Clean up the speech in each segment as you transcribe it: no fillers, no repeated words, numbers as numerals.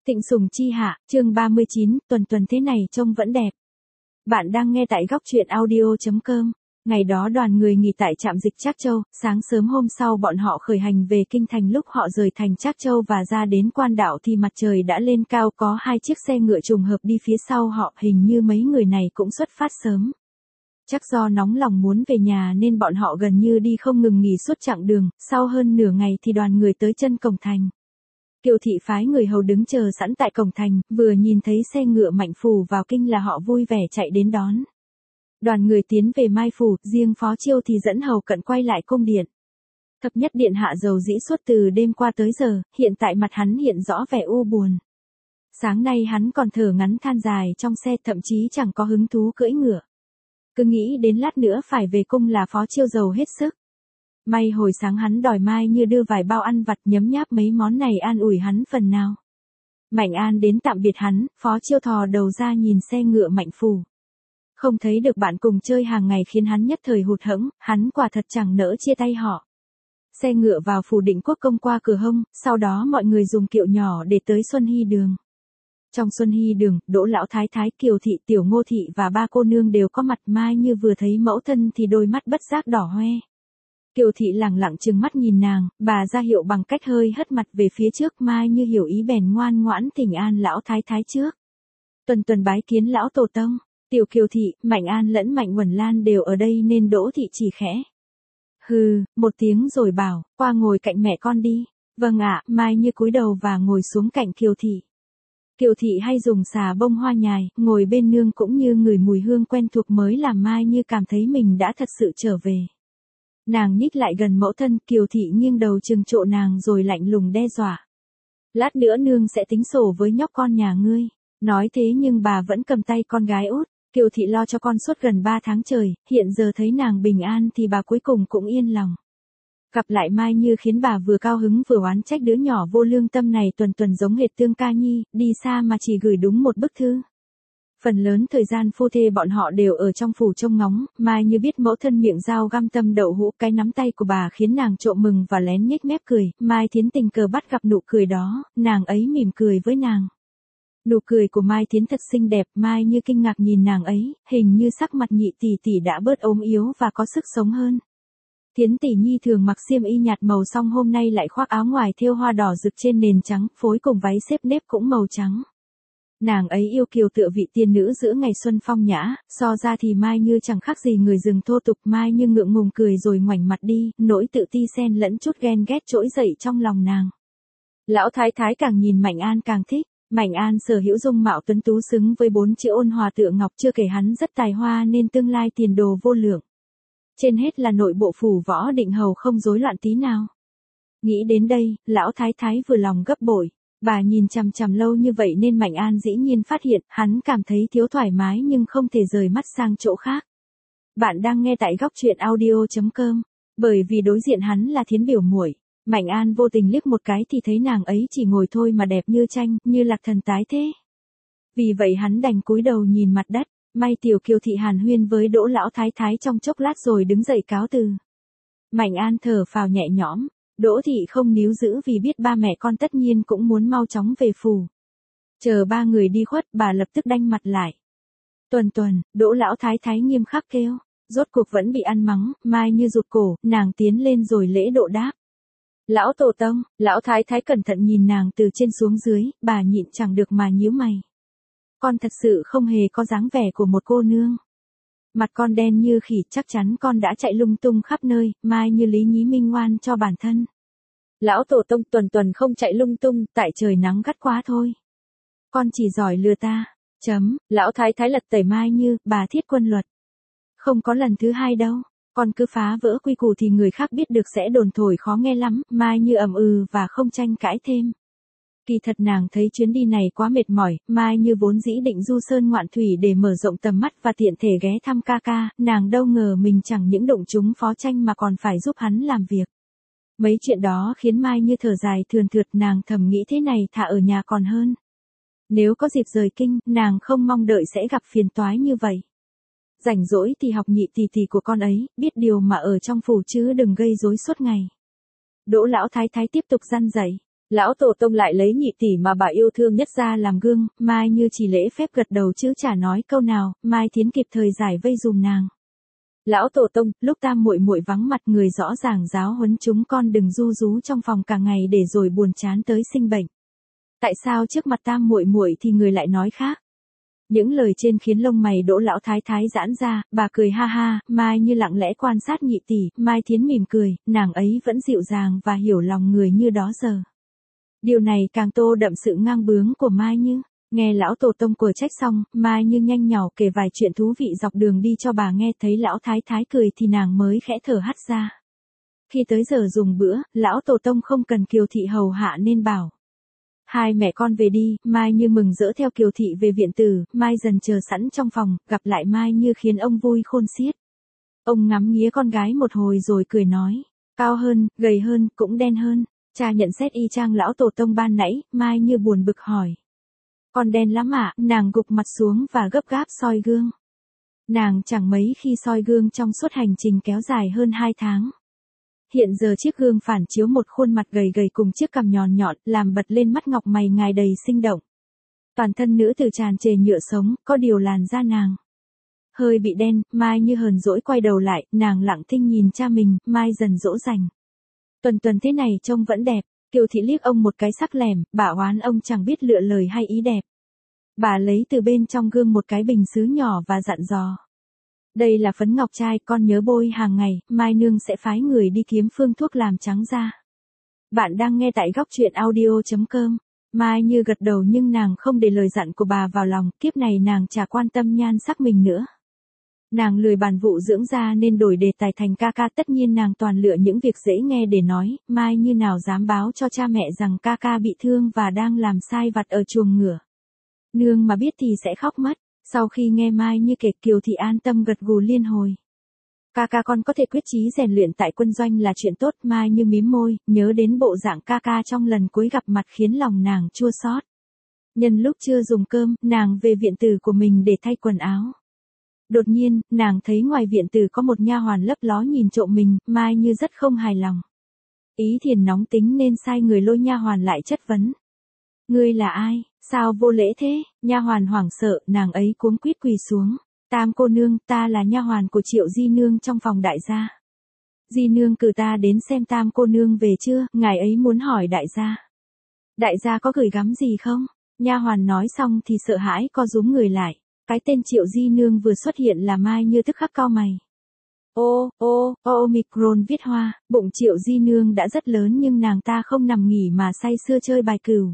Tịnh Sùng Chi Hạ, chương 39, tuần thế này trông vẫn đẹp. Bạn đang nghe tại góc truyện audio.com. Ngày đó đoàn người nghỉ tại trạm dịch Trác Châu, sáng sớm hôm sau bọn họ khởi hành về kinh thành. Lúc họ rời thành Trác Châu và ra đến quan đảo thì mặt trời đã lên cao, có hai chiếc xe ngựa trùng hợp đi phía sau họ, hình như mấy người này cũng xuất phát sớm. Chắc do nóng lòng muốn về nhà nên bọn họ gần như đi không ngừng nghỉ suốt chặng đường, sau hơn nửa ngày thì đoàn người tới chân cổng thành. Kiều thị phái người hầu đứng chờ sẵn tại cổng thành, vừa nhìn thấy xe ngựa Mạnh Phủ vào kinh là họ vui vẻ chạy đến đón. Đoàn người tiến về Mai Phủ, riêng Phó Chiêu thì dẫn hầu cận quay lại cung điện. Thập nhất điện hạ dầu dĩ suốt từ đêm qua tới giờ, hiện tại mặt hắn hiện rõ vẻ u buồn. Sáng nay hắn còn thở ngắn than dài trong xe, thậm chí chẳng có hứng thú cưỡi ngựa. Cứ nghĩ đến lát nữa phải về cung là Phó Chiêu giàu hết sức. May hồi sáng hắn đòi Mai Như đưa vài bao ăn vặt, nhấm nháp mấy món này an ủi hắn phần nào. Mạnh An đến tạm biệt hắn, Phó Chiêu thò đầu ra nhìn xe ngựa Mạnh Phủ. Không thấy được bạn cùng chơi hàng ngày khiến hắn nhất thời hụt hẫng, hắn quả thật chẳng nỡ chia tay họ. Xe ngựa vào phủ Định Quốc công qua cửa hông, sau đó mọi người dùng kiệu nhỏ để tới Xuân Hy Đường. Trong Xuân Hy Đường, Đỗ lão thái thái, Kiều thị, Tiểu Ngô thị và ba cô nương đều có mặt. Mai Như vừa thấy mẫu thân thì đôi mắt bất giác đỏ hoe. Kiều thị lẳng lặng trừng mắt nhìn nàng, bà ra hiệu bằng cách hơi hất mặt về phía trước. Mai Như hiểu ý bèn ngoan ngoãn thỉnh an lão thái thái trước. Tuần bái kiến lão tổ tông. Tiểu Kiều thị, Mạnh An lẫn Mạnh Uẩn Lan đều ở đây nên Đỗ thị chỉ khẽ hừ một tiếng rồi bảo, qua ngồi cạnh mẹ con đi. Vâng ạ. Mai Như cúi đầu và ngồi xuống cạnh Kiều thị. Kiều thị hay dùng xà bông hoa nhài, ngồi bên nương cũng như ngửi mùi hương quen thuộc mới làm Mai Như cảm thấy mình đã thật sự trở về. Nàng nhích lại gần mẫu thân, Kiều thị nghiêng đầu trừng trộ nàng rồi lạnh lùng đe dọa. Lát nữa nương sẽ tính sổ với nhóc con nhà ngươi. Nói thế nhưng bà vẫn cầm tay con gái út. Kiều thị lo cho con suốt gần 3 tháng trời, hiện giờ thấy nàng bình an thì bà cuối cùng cũng yên lòng. Gặp lại Mai Như khiến bà vừa cao hứng vừa oán trách đứa nhỏ vô lương tâm này. Tuần giống hệt Tương Ca Nhi, đi xa mà chỉ gửi đúng một bức thư. Phần lớn thời gian phu thê bọn họ đều ở trong phủ trông ngóng. Mai Như biết mẫu thân miệng dao găm tâm đậu hũ, cái nắm tay của bà khiến nàng trộm mừng và lén nhếch mép cười. Mai Thiến tình cờ bắt gặp nụ cười đó, nàng ấy mỉm cười với nàng. Nụ cười của Mai Thiến thật xinh đẹp. Mai Như kinh ngạc nhìn nàng ấy, hình như sắc mặt nhị tỷ tỷ đã bớt ốm yếu và có sức sống hơn. Thiến tỷ nhi thường mặc xiêm y nhạt màu, song hôm nay lại khoác áo ngoài thêu hoa đỏ rực trên nền trắng, phối cùng váy xếp nếp cũng màu trắng. Nàng ấy yêu kiều tựa vị tiên nữ giữa ngày xuân phong nhã, so ra thì Mai Như chẳng khác gì người rừng thô tục. Mai Như ngượng ngùng cười rồi ngoảnh mặt đi, nỗi tự ti xen lẫn chút ghen ghét trỗi dậy trong lòng nàng. Lão thái thái càng nhìn Mạnh An càng thích. Mạnh An sở hữu dung mạo tuấn tú xứng với 4 chữ ôn hòa tựa ngọc, chưa kể hắn rất tài hoa nên tương lai tiền đồ vô lượng. Trên hết là nội bộ phủ Võ Định hầu không rối loạn tí nào. Nghĩ đến đây, lão thái thái vừa lòng gấp bội. Bà nhìn chằm chằm lâu như vậy nên Mạnh An dĩ nhiên phát hiện, hắn cảm thấy thiếu thoải mái nhưng không thể rời mắt sang chỗ khác. Bạn đang nghe tại góc truyện audio.com. Bởi vì đối diện hắn là Thiến biểu muội, Mạnh An vô tình liếc một cái thì thấy nàng ấy chỉ ngồi thôi mà đẹp như tranh, như lạc thần tái thế. Vì vậy hắn đành cúi đầu nhìn mặt đất. May Tiểu Kiều thị hàn huyên với Đỗ lão thái thái trong chốc lát rồi đứng dậy cáo từ. Mạnh An thở phào nhẹ nhõm. Đỗ thị không níu giữ vì biết ba mẹ con tất nhiên cũng muốn mau chóng về phủ. Chờ ba người đi khuất, bà lập tức đanh mặt lại. Tuần, Đỗ lão thái thái nghiêm khắc kêu. Rốt cuộc vẫn bị ăn mắng. Mai Như rụt cổ, nàng tiến lên rồi lễ độ đáp. Lão tổ tông. Lão thái thái cẩn thận nhìn nàng từ trên xuống dưới, bà nhịn chẳng được mà nhíu mày. Con thật sự không hề có dáng vẻ của một cô nương. Mặt con đen như khỉ, chắc chắn con đã chạy lung tung khắp nơi. Mai Như lý nhí minh oan cho bản thân. Lão tổ tông, tuần không chạy lung tung, tại trời nắng gắt quá thôi. Con chỉ giỏi lừa ta. Lão thái thái lật tẩy Mai Như, bà thiết quân luật. Không có lần thứ hai đâu. Con cứ phá vỡ quy củ thì người khác biết được sẽ đồn thổi khó nghe lắm. Mai Như ậm ừ và không tranh cãi thêm. Kỳ thật nàng thấy chuyến đi này quá mệt mỏi. Mai Như vốn dĩ định du sơn ngoạn thủy để mở rộng tầm mắt và tiện thể ghé thăm ca ca. Nàng đâu ngờ mình chẳng những đụng trúng Phó Tranh mà còn phải giúp hắn làm việc. Mấy chuyện đó khiến Mai Như thở dài thườn thượt. Nàng thầm nghĩ thế này thà ở nhà còn hơn. Nếu có dịp rời kinh, nàng không mong đợi sẽ gặp phiền toái như vậy. Rảnh rỗi thì học nhị tỷ tỷ của con ấy, biết điều mà ở trong phủ chứ đừng gây rối suốt ngày. Đỗ lão thái thái tiếp tục răn dạy. Lão tổ tông lại lấy nhị tỷ mà bà yêu thương nhất ra làm gương, Mai Như chỉ lễ phép gật đầu chứ chả nói câu nào, Mai Thiến kịp thời giải vây dùm nàng. Lão tổ tông, lúc tam muội muội vắng mặt người rõ ràng giáo huấn chúng con đừng ru rú trong phòng cả ngày để rồi buồn chán tới sinh bệnh. Tại sao trước mặt tam muội muội thì người lại nói khác? Những lời trên khiến lông mày Đỗ lão thái thái giãn ra, bà cười ha ha, Mai Như lặng lẽ quan sát nhị tỷ, Mai Thiến mỉm cười, nàng ấy vẫn dịu dàng và hiểu lòng người như đó giờ. Điều này càng tô đậm sự ngang bướng của Mai Như. Nghe lão tổ tông của trách xong, Mai Như nhanh nhỏ kể vài chuyện thú vị dọc đường đi cho bà nghe, thấy lão thái thái cười thì nàng mới khẽ thở hắt ra. Khi tới giờ dùng bữa, lão tổ tông không cần Kiều thị hầu hạ nên bảo. Hai mẹ con về đi, Mai Như mừng rỡ theo Kiều thị về viện tử, Mai dần chờ sẵn trong phòng, gặp lại Mai Như khiến ông vui khôn xiết. Ông ngắm nghía con gái một hồi rồi cười nói, cao hơn, gầy hơn, cũng đen hơn. Cha nhận xét y chang lão tổ tông ban nãy, Mai Như buồn bực hỏi. Con đen lắm ạ, nàng gục mặt xuống và gấp gáp soi gương. Nàng chẳng mấy khi soi gương trong suốt hành trình kéo dài hơn 2 tháng. Hiện giờ chiếc gương phản chiếu một khuôn mặt gầy gầy cùng chiếc cằm nhọn nhọn, làm bật lên mắt ngọc mày ngài đầy sinh động. Toàn thân nữ tử tràn trề nhựa sống, có điều làn da nàng hơi bị đen, Mai Như hờn dỗi quay đầu lại, nàng lặng thinh nhìn cha mình, Mai dần dỗ dành. Tuần thế này trông vẫn đẹp. Kiều thị liếc ông một cái sắc lẻm, bà oán ông chẳng biết lựa lời hay ý đẹp. Bà lấy từ bên trong gương một cái bình sứ nhỏ và dặn dò. Đây là phấn ngọc trai, con nhớ bôi hàng ngày, mai nương sẽ phái người đi kiếm phương thuốc làm trắng da. Bạn đang nghe tại góc truyện audio.com. Mai Như gật đầu nhưng nàng không để lời dặn của bà vào lòng, kiếp này nàng chả quan tâm nhan sắc mình nữa. Nàng lười bàn vụ dưỡng da nên đổi đề tài thành ca ca, tất nhiên nàng toàn lựa những việc dễ nghe để nói, Mai Như nào dám báo cho cha mẹ rằng ca ca bị thương và đang làm sai vặt ở chuồng ngựa. Nương mà biết thì sẽ khóc mất. Sau khi nghe Mai Như kể, Kiều thị an tâm gật gù liên hồi. Ca ca con có thể quyết chí rèn luyện tại quân doanh là chuyện tốt. Mai Như mím môi, nhớ đến bộ dạng ca ca trong lần cuối gặp mặt khiến lòng nàng chua xót. Nhân lúc chưa dùng cơm, nàng về viện tử của mình để thay quần áo. Đột nhiên, nàng thấy ngoài viện tử có một nha hoàn lấp ló nhìn trộm mình, Mai Như rất không hài lòng. Ý Thiền nóng tính nên sai người lôi nha hoàn lại chất vấn. Ngươi là ai, sao vô lễ thế? Nha hoàn hoảng sợ, nàng ấy cuống quýt quỳ xuống. Tam cô nương, ta là nha hoàn của Triệu di nương trong phòng đại gia. Di nương cử ta đến xem Tam cô nương về chưa, ngài ấy muốn hỏi đại gia. Đại gia có gửi gắm gì không? Nha hoàn nói xong thì sợ hãi co rúm người lại. Cái tên Triệu di nương vừa xuất hiện là Mai Như tức khắc cau mày. Omicron viết hoa, bụng Triệu di nương đã rất lớn nhưng nàng ta không nằm nghỉ mà say sưa chơi bài cừu.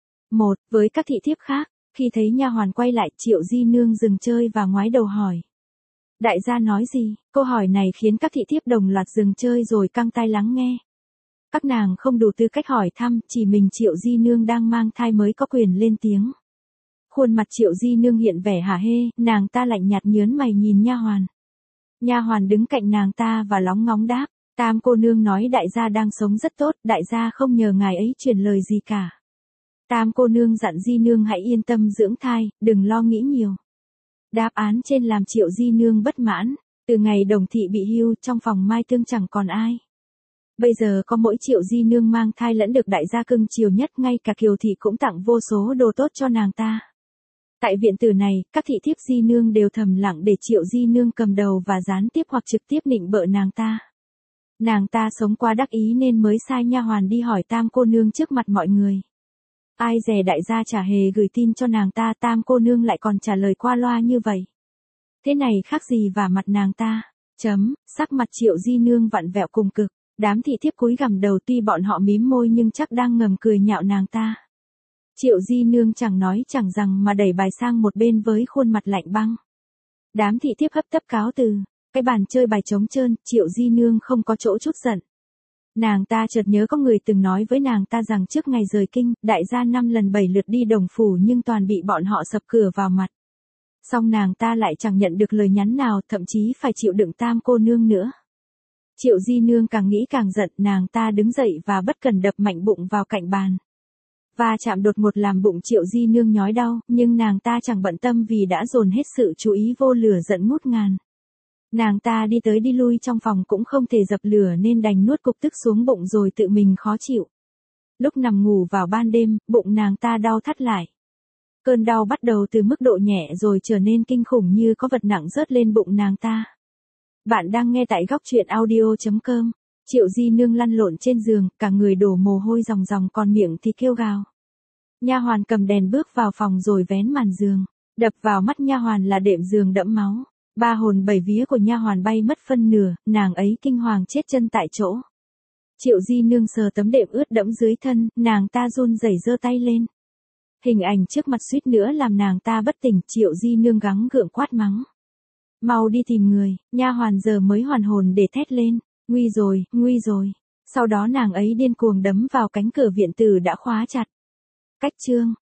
Với các thị thiếp khác, khi thấy nha hoàn quay lại, Triệu di nương dừng chơi và ngoái đầu hỏi. Đại gia nói gì? Câu hỏi này khiến các thị thiếp đồng loạt dừng chơi rồi căng tai lắng nghe. Các nàng không đủ tư cách hỏi thăm, chỉ mình Triệu di nương đang mang thai mới có quyền lên tiếng. Khuôn mặt Triệu di nương hiện vẻ hả hê, nàng ta lạnh nhạt nhớn mày nhìn nha hoàn. Nha hoàn đứng cạnh nàng ta và lóng ngóng đáp, Tam cô nương nói đại gia đang sống rất tốt, đại gia không nhờ ngài ấy truyền lời gì cả. Tam cô nương dặn di nương hãy yên tâm dưỡng thai, đừng lo nghĩ nhiều. Đáp án trên làm Triệu di nương bất mãn, từ ngày Đồng thị bị hưu, trong phòng mai tương chẳng còn ai. Bây giờ có mỗi Triệu di nương mang thai lẫn được đại gia cưng chiều nhất, ngay cả Kiều thị cũng tặng vô số đồ tốt cho nàng ta. Tại viện tử này, các thị thiếp di nương đều thầm lặng để Triệu di nương cầm đầu và gián tiếp hoặc trực tiếp nịnh bợ nàng ta. Nàng ta sống quá đắc ý nên mới sai nha hoàn đi hỏi Tam cô nương trước mặt mọi người. Ai dè đại gia chả hề gửi tin cho nàng ta, Tam cô nương lại còn trả lời qua loa như vậy. Thế này khác gì vả mặt nàng ta. Sắc mặt Triệu di nương vặn vẹo cùng cực. Đám thị thiếp cúi gằm đầu, tuy bọn họ mím môi nhưng chắc đang ngầm cười nhạo nàng ta. Triệu di nương chẳng nói chẳng rằng mà đẩy bài sang một bên với khuôn mặt lạnh băng. Đám thị thiếp hấp tấp cáo từ. Cái bàn chơi bài trống trơn, Triệu di nương không có chỗ chút giận. Nàng ta chợt nhớ có người từng nói với nàng ta rằng trước ngày rời kinh, đại gia 5 lần 7 lượt đi Đồng phủ nhưng toàn bị bọn họ sập cửa vào mặt. Xong nàng ta lại chẳng nhận được lời nhắn nào, thậm chí phải chịu đựng Tam cô nương nữa. Triệu di nương càng nghĩ càng giận, nàng ta đứng dậy và bất cần đập mạnh bụng vào cạnh bàn. Và chạm đột ngột làm bụng Triệu di nương nhói đau, nhưng nàng ta chẳng bận tâm vì đã dồn hết sự chú ý vô lửa giận ngút ngàn. Nàng ta đi tới đi lui trong phòng cũng không thể dập lửa nên đành nuốt cục tức xuống bụng rồi tự mình khó chịu. Lúc nằm ngủ vào ban đêm, bụng nàng ta đau thắt lại. Cơn đau bắt đầu từ mức độ nhẹ rồi trở nên kinh khủng như có vật nặng rớt lên bụng nàng ta. Bạn đang nghe tại góc truyện audio.com. Triệu Di Nương lăn lộn trên giường, cả người đổ mồ hôi ròng ròng còn miệng thì kêu gào. Nha hoàn cầm đèn bước vào phòng rồi vén màn giường. Đập vào mắt nha hoàn là đệm giường đẫm máu. Ba hồn bảy vía của nha hoàn bay mất phân nửa, nàng ấy kinh hoàng chết chân tại chỗ. Triệu Di Nương sờ tấm đệm ướt đẫm dưới thân, nàng ta run rẩy giơ tay lên. Hình ảnh trước mặt suýt nữa làm nàng ta bất tỉnh. Triệu Di Nương gắng gượng quát mắng. Mau đi tìm người. Nha hoàn giờ mới hoàn hồn để thét lên. Nguy rồi, nguy rồi. Sau đó nàng ấy điên cuồng đấm vào cánh cửa viện tử đã khóa chặt. Cách chương.